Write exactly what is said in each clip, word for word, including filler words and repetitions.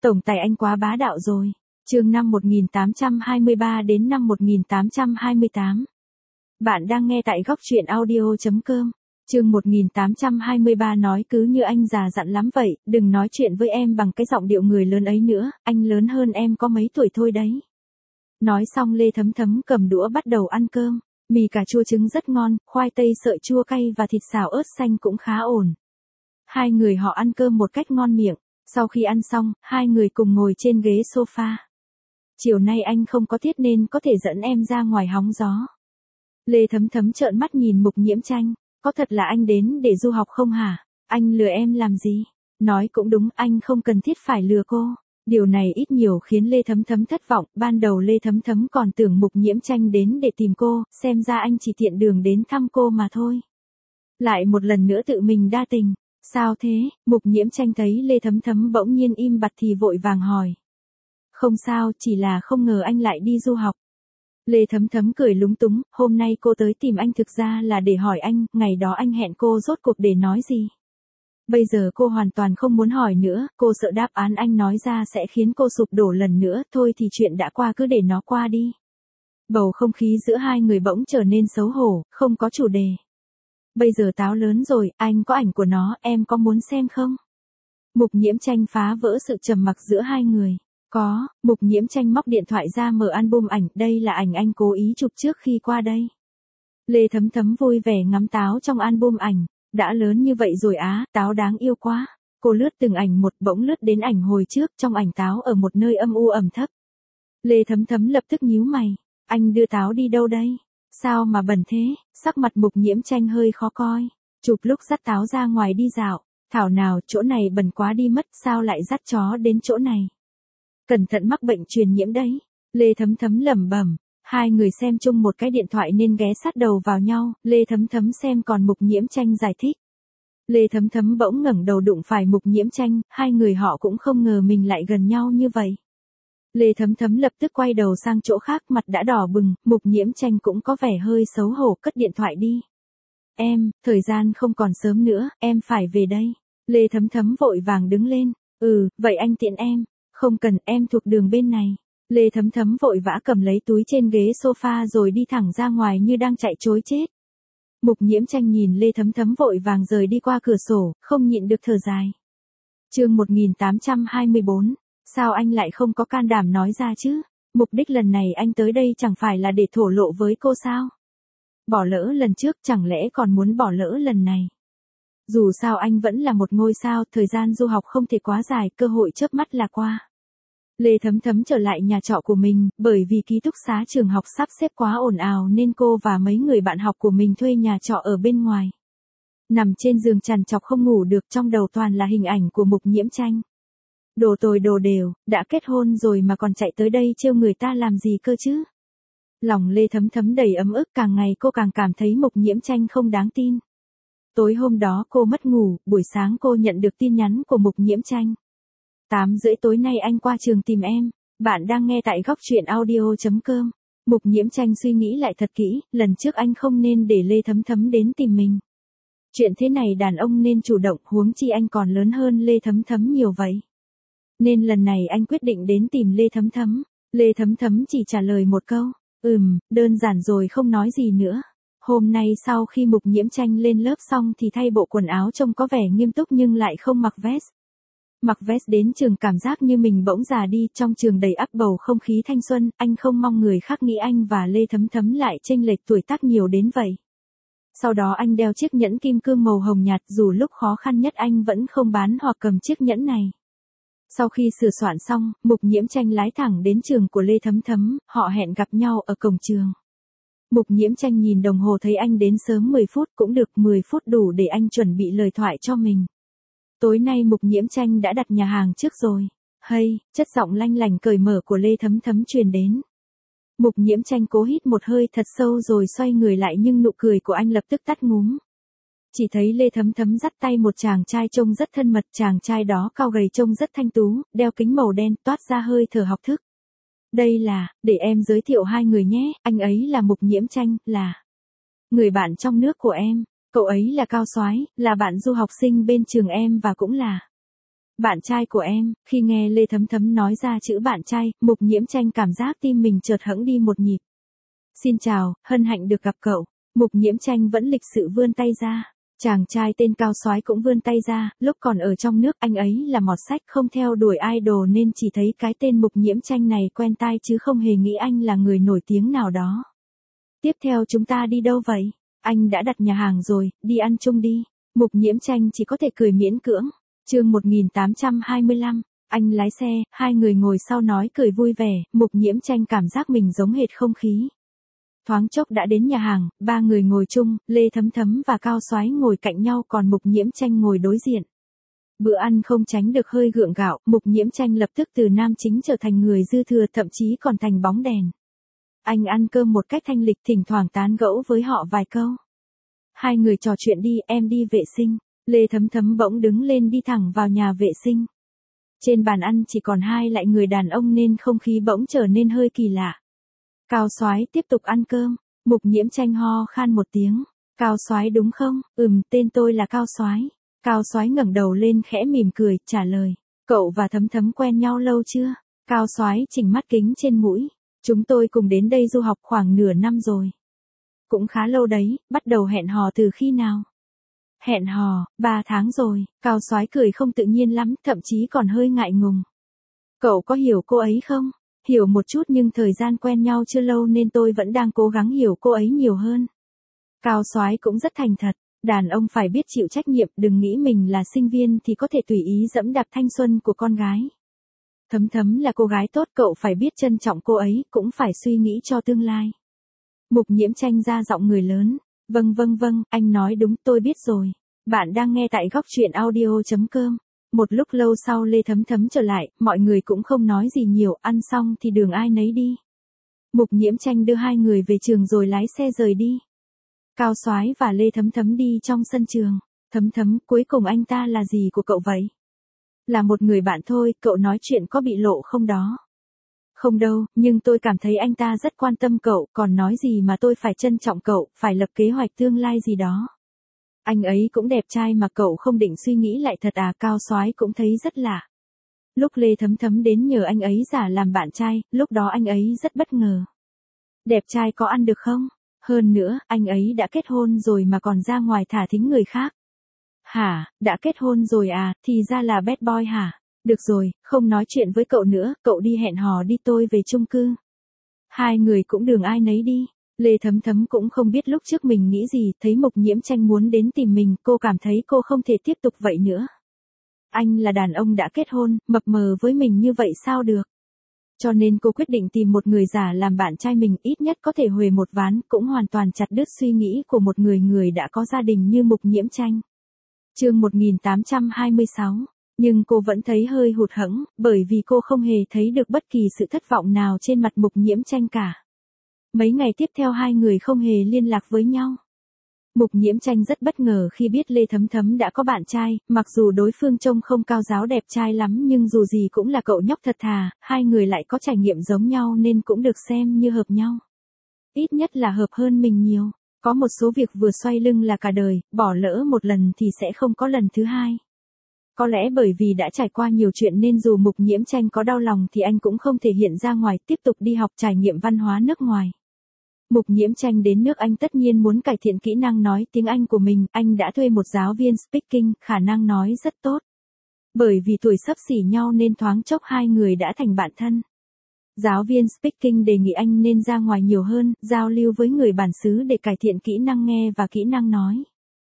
Tổng tài anh quá bá đạo rồi. Chương năm một nghìn tám trăm hai mươi ba đến năm một nghìn tám trăm hai mươi tám. Bạn đang nghe tại góc truyện audio chấm com. Chương một nghìn tám trăm hai mươi ba nói cứ như anh già dặn lắm vậy, đừng nói chuyện với em bằng cái giọng điệu người lớn ấy nữa, anh lớn hơn em có mấy tuổi thôi đấy. Nói xong Lê Thấm Thấm cầm đũa bắt đầu ăn cơm, mì cà chua trứng rất ngon, khoai tây sợi chua cay và thịt xào ớt xanh cũng khá ổn. Hai người họ ăn cơm một cách ngon miệng, sau khi ăn xong, hai người cùng ngồi trên ghế sofa. Chiều nay anh không có tiết nên có thể dẫn em ra ngoài hóng gió. Lê Thấm Thấm trợn mắt nhìn Mục Nhiễm Tranh, có thật là anh đến để du học không hả? Anh lừa em làm gì? Nói cũng đúng, anh không cần thiết phải lừa cô. Điều này ít nhiều khiến Lê Thấm Thấm thất vọng, ban đầu Lê Thấm Thấm còn tưởng Mục Nhiễm Tranh đến để tìm cô, xem ra anh chỉ tiện đường đến thăm cô mà thôi. Lại một lần nữa tự mình đa tình. Sao thế? Mục Nhiễm Tranh thấy Lê Thấm Thấm bỗng nhiên im bặt thì vội vàng hỏi. Không sao, chỉ là không ngờ anh lại đi du học. Lê Thấm Thấm cười lúng túng, hôm nay cô tới tìm anh thực ra là để hỏi anh, ngày đó anh hẹn cô rốt cuộc để nói gì. Bây giờ cô hoàn toàn không muốn hỏi nữa, cô sợ đáp án anh nói ra sẽ khiến cô sụp đổ lần nữa, thôi thì chuyện đã qua cứ để nó qua đi. Bầu không khí giữa hai người bỗng trở nên xấu hổ, không có chủ đề. Bây giờ táo lớn rồi, anh có ảnh của nó, em có muốn xem không? Mục Nhiễm Tranh phá vỡ sự trầm mặc giữa hai người. Có, Mục Nhiễm Tranh móc điện thoại ra mở album ảnh, đây là ảnh anh cố ý chụp trước khi qua đây. Lê Thấm Thấm vui vẻ ngắm táo trong album ảnh, đã lớn như vậy rồi á, táo đáng yêu quá. Cô lướt từng ảnh một bỗng lướt đến ảnh hồi trước, trong ảnh táo ở một nơi âm u ẩm thấp. Lê Thấm Thấm lập tức nhíu mày, anh đưa táo đi đâu đây? Sao mà bẩn thế? Sắc mặt Mục Nhiễm Tranh hơi khó coi. Chụp lúc dắt táo ra ngoài đi dạo, thảo nào chỗ này bẩn quá đi mất, sao lại dắt chó đến chỗ này? Cẩn thận mắc bệnh truyền nhiễm đấy. Lê Thấm Thấm lẩm bẩm. Hai người xem chung một cái điện thoại nên ghé sát đầu vào nhau, Lê Thấm Thấm xem còn Mục Nhiễm Tranh giải thích. Lê Thấm Thấm bỗng ngẩng đầu đụng phải Mục Nhiễm Tranh, hai người họ cũng không ngờ mình lại gần nhau như vậy. Lê Thấm Thấm lập tức quay đầu sang chỗ khác, mặt đã đỏ bừng, Mục Nhiễm Tranh cũng có vẻ hơi xấu hổ, cất điện thoại đi. Em, thời gian không còn sớm nữa, em phải về đây. Lê Thấm Thấm vội vàng đứng lên. Ừ, vậy anh tiện em. Không cần, em thuộc đường bên này. Lê Thấm Thấm vội vã cầm lấy túi trên ghế sofa rồi đi thẳng ra ngoài như đang chạy trối chết. Mục Nhiễm Tranh nhìn Lê Thấm Thấm vội vàng rời đi qua cửa sổ, không nhịn được thở dài. Chương một nghìn tám trăm hai mươi bốn. Sao anh lại không có can đảm nói ra chứ? Mục đích lần này anh tới đây chẳng phải là để thổ lộ với cô sao? Bỏ lỡ lần trước chẳng lẽ còn muốn bỏ lỡ lần này? Dù sao anh vẫn là một ngôi sao, thời gian du học không thể quá dài, cơ hội chớp mắt là qua. Lê Thấm Thấm trở lại nhà trọ của mình, bởi vì ký túc xá trường học sắp xếp quá ồn ào nên cô và mấy người bạn học của mình thuê nhà trọ ở bên ngoài. Nằm trên giường trằn trọc không ngủ được, trong đầu toàn là hình ảnh của Mục Nhiễm Tranh. Đồ tồi đồ đều, đã kết hôn rồi mà còn chạy tới đây trêu người ta làm gì cơ chứ? Lòng Lê Thấm Thấm đầy ấm ức, càng ngày cô càng cảm thấy Mục Nhiễm Tranh không đáng tin. Tối hôm đó cô mất ngủ, buổi sáng cô nhận được tin nhắn của Mục Nhiễm Tranh. tám rưỡi tối nay anh qua trường tìm em. Bạn đang nghe tại góc truyện audio chấm com. Mục Nhiễm Tranh suy nghĩ lại thật kỹ, lần trước anh không nên để Lê Thấm Thấm đến tìm mình. Chuyện thế này đàn ông nên chủ động, huống chi anh còn lớn hơn Lê Thấm Thấm nhiều vậy. Nên lần này anh quyết định đến tìm Lê Thấm Thấm. Lê Thấm Thấm chỉ trả lời một câu, ừm, đơn giản rồi không nói gì nữa. Hôm nay sau khi Mục Nhiễm Tranh lên lớp xong thì thay bộ quần áo trông có vẻ nghiêm túc nhưng lại không mặc vest. Mặc vest đến trường cảm giác như mình bỗng già đi, trong trường đầy ắp bầu không khí thanh xuân, anh không mong người khác nghĩ anh và Lê Thấm Thấm lại chênh lệch tuổi tác nhiều đến vậy. Sau đó anh đeo chiếc nhẫn kim cương màu hồng nhạt, dù lúc khó khăn nhất anh vẫn không bán hoặc cầm chiếc nhẫn này. Sau khi sửa soạn xong, Mục Nhiễm Tranh lái thẳng đến trường của Lê Thấm Thấm, họ hẹn gặp nhau ở cổng trường. Mục Nhiễm Tranh nhìn đồng hồ thấy anh đến sớm mười phút, cũng được, mười phút đủ để anh chuẩn bị lời thoại cho mình. Tối nay Mục Nhiễm Tranh đã đặt nhà hàng trước rồi. Hay, chất giọng lanh lành cởi mở của Lê Thấm Thấm truyền đến. Mục Nhiễm Tranh cố hít một hơi thật sâu rồi xoay người lại nhưng nụ cười của anh lập tức tắt ngúm. Chỉ thấy Lê Thấm Thấm dắt tay một chàng trai trông rất thân mật, chàng trai đó cao gầy trông rất thanh tú, đeo kính màu đen, toát ra hơi thở học thức. Đây là, để em giới thiệu hai người nhé, anh ấy là Mục Nhiễm Tranh, là người bạn trong nước của em. Cậu ấy là Cao Soái, là bạn du học sinh bên trường em và cũng là Bạn trai của em. Khi nghe Lê Thấm Thấm nói ra chữ bạn trai, Mục Nhiễm Tranh cảm giác tim mình chợt hẫng đi một nhịp. Xin chào, hân hạnh được gặp cậu. Mục Nhiễm Tranh vẫn lịch sự vươn tay ra. Chàng trai tên Cao Soái cũng vươn tay ra, lúc còn ở trong nước anh ấy là mọt sách không theo đuổi idol nên chỉ thấy cái tên Mục Nhiễm Tranh này quen tai chứ không hề nghĩ anh là người nổi tiếng nào đó. Tiếp theo chúng ta đi đâu vậy? Anh đã đặt nhà hàng rồi, đi ăn chung đi. Mục Nhiễm Tranh chỉ có thể cười miễn cưỡng. Chương một nghìn tám trăm hai mươi lăm, anh lái xe, hai người ngồi sau nói cười vui vẻ, Mục Nhiễm Tranh cảm giác mình giống hệt không khí. Thoáng chốc đã đến nhà hàng, ba người ngồi chung, Lê Thấm Thấm và Cao Soái ngồi cạnh nhau còn Mục Nhiễm Tranh ngồi đối diện. Bữa ăn không tránh được hơi gượng gạo, Mục Nhiễm Tranh lập tức từ nam chính trở thành người dư thừa thậm chí còn thành bóng đèn. Anh ăn cơm một cách thanh lịch thỉnh thoảng tán gẫu với họ vài câu. Hai người trò chuyện đi, em đi vệ sinh. Lê Thấm Thấm bỗng đứng lên đi thẳng vào nhà vệ sinh. Trên bàn ăn chỉ còn hai lại người đàn ông nên không khí bỗng trở nên hơi kỳ lạ. Cao Soái tiếp tục ăn cơm, Mục Nhiễm Tranh ho khan một tiếng. Cao Soái đúng không? Ừm, tên tôi là Cao Soái. Cao Soái ngẩng đầu lên khẽ mỉm cười, trả lời. Cậu và Thấm Thấm quen nhau lâu chưa? Cao Soái chỉnh mắt kính trên mũi. Chúng tôi cùng đến đây du học khoảng nửa năm rồi. Cũng khá lâu đấy, bắt đầu hẹn hò từ khi nào? Hẹn hò, ba tháng rồi. Cao Soái cười không tự nhiên lắm, thậm chí còn hơi ngại ngùng. Cậu có hiểu cô ấy không? Hiểu một chút nhưng thời gian quen nhau chưa lâu nên tôi vẫn đang cố gắng hiểu cô ấy nhiều hơn. Cao Soái cũng rất thành thật, đàn ông phải biết chịu trách nhiệm, đừng nghĩ mình là sinh viên thì có thể tùy ý dẫm đạp thanh xuân của con gái. Thấm Thấm là cô gái tốt, cậu phải biết trân trọng cô ấy, cũng phải suy nghĩ cho tương lai. Mục Nhiễm Tranh ra giọng người lớn. Vâng vâng vâng, anh nói đúng, tôi biết rồi. Bạn đang nghe tại góc truyện audio.com. Một lúc lâu sau Lê Thấm Thấm trở lại, mọi người cũng không nói gì nhiều, ăn xong thì đường ai nấy đi. Mục Nhiễm Tranh đưa hai người về trường rồi lái xe rời đi. Cao Soái và Lê Thấm Thấm đi trong sân trường. Thấm Thấm, cuối cùng anh ta là gì của cậu vậy? Là một người bạn thôi, cậu nói chuyện có bị lộ không đó? Không đâu, nhưng tôi cảm thấy anh ta rất quan tâm cậu, còn nói gì mà tôi phải trân trọng cậu, phải lập kế hoạch tương lai gì đó. Anh ấy cũng đẹp trai mà cậu không định suy nghĩ lại thật à? Cao Soái cũng thấy rất lạ. Lúc Lê Thấm Thấm đến nhờ anh ấy giả làm bạn trai, lúc đó anh ấy rất bất ngờ. Đẹp trai có ăn được không? Hơn nữa, anh ấy đã kết hôn rồi mà còn ra ngoài thả thính người khác. Hả, đã kết hôn rồi à, thì ra là bad boy hả? Được rồi, không nói chuyện với cậu nữa, cậu đi hẹn hò đi, tôi về chung cư. Hai người cũng đường ai nấy đi. Lê Thấm Thấm cũng không biết lúc trước mình nghĩ gì, thấy Mục Nhiễm Tranh muốn đến tìm mình, cô cảm thấy cô không thể tiếp tục vậy nữa. Anh là đàn ông đã kết hôn, mập mờ với mình như vậy sao được? Cho nên cô quyết định tìm một người giả làm bạn trai mình, ít nhất có thể huề một ván, cũng hoàn toàn chặt đứt suy nghĩ của một người người đã có gia đình như Mục Nhiễm Tranh. Chương một nghìn tám trăm hai mươi sáu. Nhưng cô vẫn thấy hơi hụt hẫng, bởi vì cô không hề thấy được bất kỳ sự thất vọng nào trên mặt Mục Nhiễm Tranh cả. Mấy ngày tiếp theo hai người không hề liên lạc với nhau. Mục Nhiễm Tranh rất bất ngờ khi biết Lê Thấm Thấm đã có bạn trai, mặc dù đối phương trông không cao giáo đẹp trai lắm nhưng dù gì cũng là cậu nhóc thật thà, hai người lại có trải nghiệm giống nhau nên cũng được xem như hợp nhau. Ít nhất là hợp hơn mình nhiều. Có một số việc vừa xoay lưng là cả đời, bỏ lỡ một lần thì sẽ không có lần thứ hai. Có lẽ bởi vì đã trải qua nhiều chuyện nên dù Mục Nhiễm Tranh có đau lòng thì anh cũng không thể hiện ra ngoài, tiếp tục đi học trải nghiệm văn hóa nước ngoài. Mục Nhiễm Tranh đến nước Anh tất nhiên muốn cải thiện kỹ năng nói tiếng Anh của mình, anh đã thuê một giáo viên speaking, khả năng nói rất tốt. Bởi vì tuổi xấp xỉ nhau nên thoáng chốc hai người đã thành bạn thân. Giáo viên speaking đề nghị anh nên ra ngoài nhiều hơn, giao lưu với người bản xứ để cải thiện kỹ năng nghe và kỹ năng nói.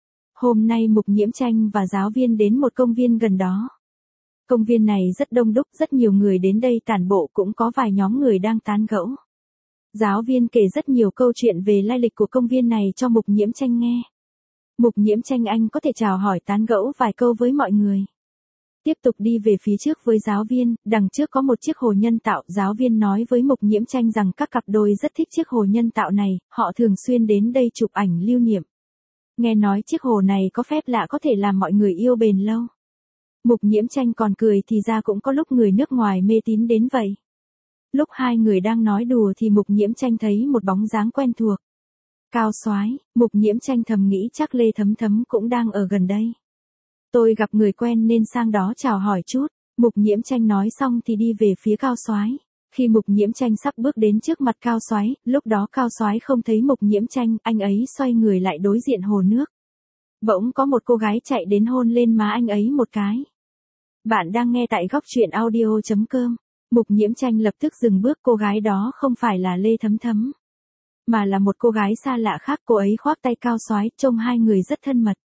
Hôm nay Mục Nhiễm Tranh và giáo viên đến một công viên gần đó. Công viên này rất đông đúc, rất nhiều người đến đây tản bộ, cũng có vài nhóm người đang tán gẫu. Giáo viên kể rất nhiều câu chuyện về lai lịch của công viên này cho Mục Nhiễm Tranh nghe. Mục Nhiễm Tranh anh có thể chào hỏi tán gẫu vài câu với mọi người. Tiếp tục đi về phía trước với giáo viên, đằng trước có một chiếc hồ nhân tạo, giáo viên nói với Mục Nhiễm Tranh rằng các cặp đôi rất thích chiếc hồ nhân tạo này, họ thường xuyên đến đây chụp ảnh lưu niệm. Nghe nói chiếc hồ này có phép lạ có thể làm mọi người yêu bền lâu. Mục Nhiễm Tranh còn cười, thì ra cũng có lúc người nước ngoài mê tín đến vậy. Lúc hai người đang nói đùa thì Mục Nhiễm Tranh thấy một bóng dáng quen thuộc. Cao Soái, Mục Nhiễm Tranh thầm nghĩ chắc Lê Thấm Thấm cũng đang ở gần đây. Tôi gặp người quen nên sang đó chào hỏi chút. Mục Nhiễm Tranh nói xong thì đi về phía Cao Soái. Khi Mục Nhiễm Tranh sắp bước đến trước mặt Cao Soái, lúc đó Cao Soái không thấy Mục Nhiễm Tranh, anh ấy xoay người lại đối diện hồ nước. Bỗng có một cô gái chạy đến hôn lên má anh ấy một cái. Bạn đang nghe tại góc truyện audio chấm com. Mục Nhiễm Tranh lập tức dừng bước, cô gái đó không phải là Lê Thấm Thấm, mà là một cô gái xa lạ khác. Cô ấy khoác tay Cao Soái, trông hai người rất thân mật.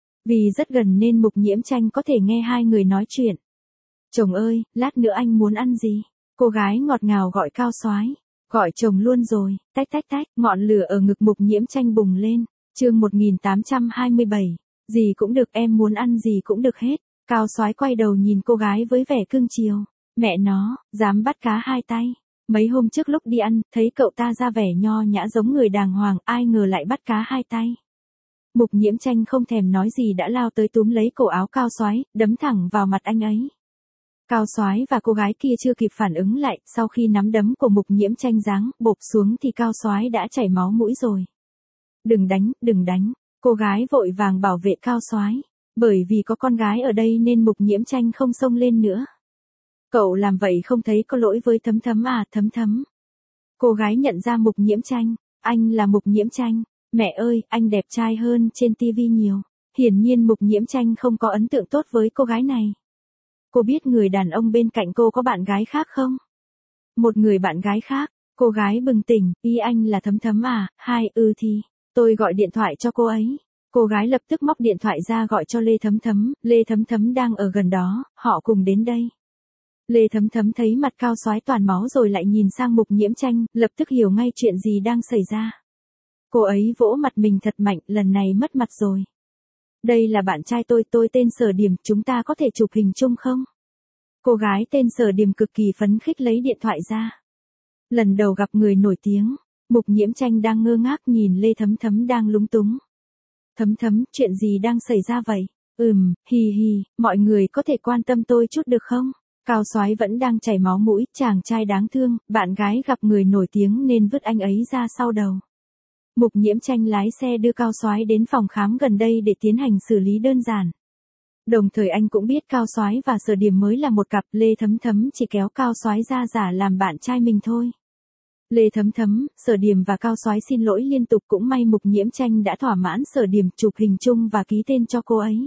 Vì rất gần nên Mục Nhiễm Tranh có thể nghe hai người nói chuyện. Chồng ơi, lát nữa anh muốn ăn gì? Cô gái ngọt ngào gọi Cao Soái. Gọi chồng luôn rồi, tách tách tách, ngọn lửa ở ngực Mục Nhiễm Tranh bùng lên. Chương một nghìn tám trăm hai mươi bảy. Gì cũng được, em muốn ăn gì cũng được hết. Cao Soái quay đầu nhìn cô gái với vẻ cưng chiều. Mẹ nó, dám bắt cá hai tay. Mấy hôm trước lúc đi ăn, thấy cậu ta ra vẻ nho nhã giống người đàng hoàng, ai ngờ lại bắt cá hai tay. Mục Nhiễm Tranh không thèm nói gì đã lao tới túm lấy cổ áo Cao Soái, đấm thẳng vào mặt anh ấy. Cao Soái và cô gái kia chưa kịp phản ứng lại, sau khi nắm đấm của Mục Nhiễm Tranh giáng bộp xuống thì Cao Soái đã chảy máu mũi rồi. Đừng đánh, đừng đánh. Cô gái vội vàng bảo vệ Cao Soái. Bởi vì có con gái ở đây nên Mục Nhiễm Tranh không xông lên nữa. Cậu làm vậy không thấy có lỗi với Thấm Thấm à? Thấm Thấm. Cô gái nhận ra Mục Nhiễm Tranh. Anh là Mục Nhiễm Tranh. Mẹ ơi, anh đẹp trai hơn trên tivi nhiều. Hiển nhiên Mục Nhiễm Tranh không có ấn tượng tốt với cô gái này. Cô biết người đàn ông bên cạnh cô có bạn gái khác không? Một người bạn gái khác. Cô gái bừng tỉnh, ý anh là Thấm Thấm à? Hai, ừ thì, tôi gọi điện thoại cho cô ấy. Cô gái lập tức móc điện thoại ra gọi cho Lê Thấm Thấm, Lê Thấm Thấm đang ở gần đó, họ cùng đến đây. Lê Thấm Thấm thấy mặt Cao Soái toàn máu rồi lại nhìn sang Mục Nhiễm Tranh, lập tức hiểu ngay chuyện gì đang xảy ra. Cô ấy vỗ mặt mình thật mạnh, lần này mất mặt rồi. Đây là bạn trai tôi, tôi tên Sở Điểm, chúng ta có thể chụp hình chung không? Cô gái tên Sở Điểm cực kỳ phấn khích lấy điện thoại ra. Lần đầu gặp người nổi tiếng, Mục Nhiễm Tranh đang ngơ ngác nhìn Lê Thấm Thấm đang lúng túng. Thấm Thấm, chuyện gì đang xảy ra vậy? Ừm, hì hì, mọi người có thể quan tâm tôi chút được không? Cao Soái vẫn đang chảy máu mũi, chàng trai đáng thương, bạn gái gặp người nổi tiếng nên vứt anh ấy ra sau đầu. Mục Nhiễm Tranh lái xe đưa Cao Soái đến phòng khám gần đây để tiến hành xử lý đơn giản. Đồng thời anh cũng biết Cao Soái và Sở Điểm mới là một cặp, Lê Thấm Thấm chỉ kéo Cao Soái ra giả làm bạn trai mình thôi. Lê Thấm Thấm, Sở Điểm và Cao Soái xin lỗi liên tục, cũng may Mục Nhiễm Tranh đã thỏa mãn Sở Điểm chụp hình chung và ký tên cho cô ấy.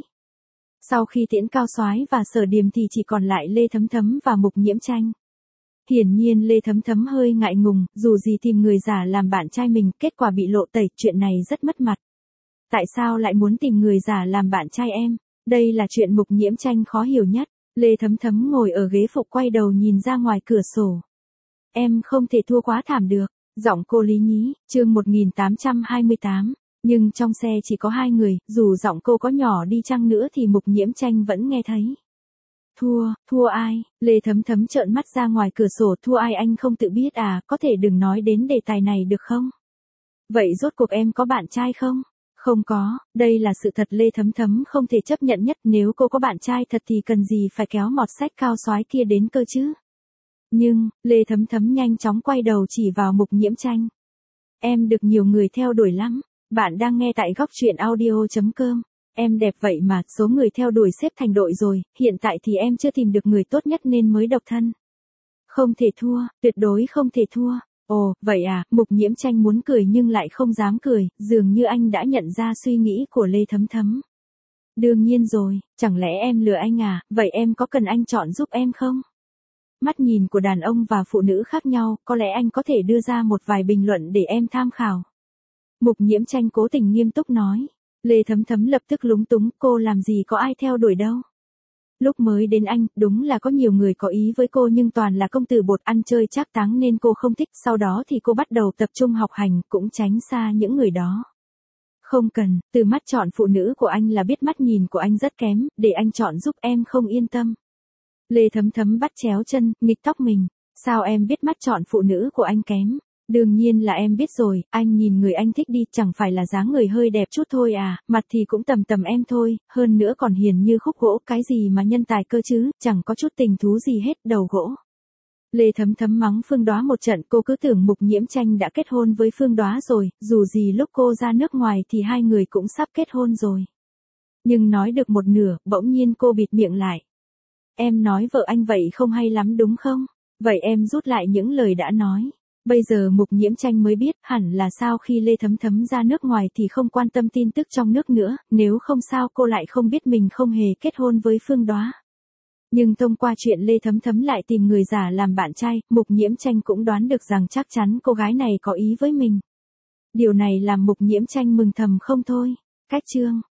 Sau khi tiễn Cao Soái và Sở Điểm thì chỉ còn lại Lê Thấm Thấm và Mục Nhiễm Tranh. Hiển nhiên Lê Thấm Thấm hơi ngại ngùng, dù gì tìm người giả làm bạn trai mình, kết quả bị lộ tẩy, chuyện này rất mất mặt. Tại sao lại muốn tìm người giả làm bạn trai em? Đây là chuyện Mục Nhiễm Tranh khó hiểu nhất. Lê Thấm Thấm ngồi ở ghế phụ quay đầu nhìn ra ngoài cửa sổ. Em không thể thua quá thảm được. Giọng cô lý nhí, chương một nghìn tám trăm hai mươi tám. Nhưng trong xe chỉ có hai người, dù giọng cô có nhỏ đi chăng nữa thì Mục Nhiễm Tranh vẫn nghe thấy. Thua, thua ai? Lê Thấm Thấm trợn mắt ra ngoài cửa sổ, thua ai anh không tự biết à, có thể đừng nói đến đề tài này được không? Vậy rốt cuộc em có bạn trai không? Không có, đây là sự thật. Lê Thấm Thấm không thể chấp nhận nhất, nếu cô có bạn trai thật thì cần gì phải kéo mọt sách Cao Soái kia đến cơ chứ? Nhưng, Lê Thấm Thấm nhanh chóng quay đầu chỉ vào Mục Nhiễm Tranh. Em được nhiều người theo đuổi lắm. Bạn đang nghe tại góc truyện audio chấm com. Em đẹp vậy mà, số người theo đuổi xếp thành đội rồi, hiện tại thì em chưa tìm được người tốt nhất nên mới độc thân. Không thể thua, tuyệt đối không thể thua. Ồ, vậy à, Mục Nhiễm Tranh muốn cười nhưng lại không dám cười, dường như anh đã nhận ra suy nghĩ của Lê Thấm Thấm. Đương nhiên rồi, chẳng lẽ em lừa anh à, vậy em có cần anh chọn giúp em không? Mắt nhìn của đàn ông và phụ nữ khác nhau, có lẽ anh có thể đưa ra một vài bình luận để em tham khảo. Mục Nhiễm Tranh cố tình nghiêm túc nói. Lê Thấm Thấm lập tức lúng túng, cô làm gì có ai theo đuổi đâu. Lúc mới đến Anh, đúng là có nhiều người có ý với cô nhưng toàn là công tử bột ăn chơi trác táng nên cô không thích, sau đó thì cô bắt đầu tập trung học hành, cũng tránh xa những người đó. Không cần, từ mắt chọn phụ nữ của anh là biết mắt nhìn của anh rất kém, để anh chọn giúp em không yên tâm. Lê Thấm Thấm bắt chéo chân, nghịch tóc mình. Sao em biết mắt chọn phụ nữ của anh kém? Đương nhiên là em biết rồi, anh nhìn người anh thích đi, chẳng phải là dáng người hơi đẹp chút thôi à, mặt thì cũng tầm tầm em thôi, hơn nữa còn hiền như khúc gỗ, cái gì mà nhân tài cơ chứ, chẳng có chút tình thú gì hết, đầu gỗ. Lê Thấm Thấm mắng Phương Đóa một trận, cô cứ tưởng Mục Nhiễm Tranh đã kết hôn với Phương Đóa rồi, dù gì lúc cô ra nước ngoài thì hai người cũng sắp kết hôn rồi. Nhưng nói được một nửa, bỗng nhiên cô bịt miệng lại. Em nói vợ anh vậy không hay lắm đúng không? Vậy em rút lại những lời đã nói. Bây giờ Mục Nhiễm Tranh mới biết hẳn là sao khi Lê Thấm Thấm ra nước ngoài thì không quan tâm tin tức trong nước nữa, nếu không sao cô lại không biết mình không hề kết hôn với Phương Đoá. Nhưng thông qua chuyện Lê Thấm Thấm lại tìm người giả làm bạn trai, Mục Nhiễm Tranh cũng đoán được rằng chắc chắn cô gái này có ý với mình. Điều này làm Mục Nhiễm Tranh mừng thầm không thôi. Cách chương